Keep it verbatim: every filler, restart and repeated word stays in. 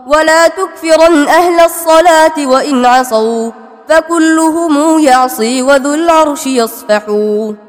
ولا تكفرن أهل الصلاة وإن عصوا فكلهم يعصي وذو العرش يصفح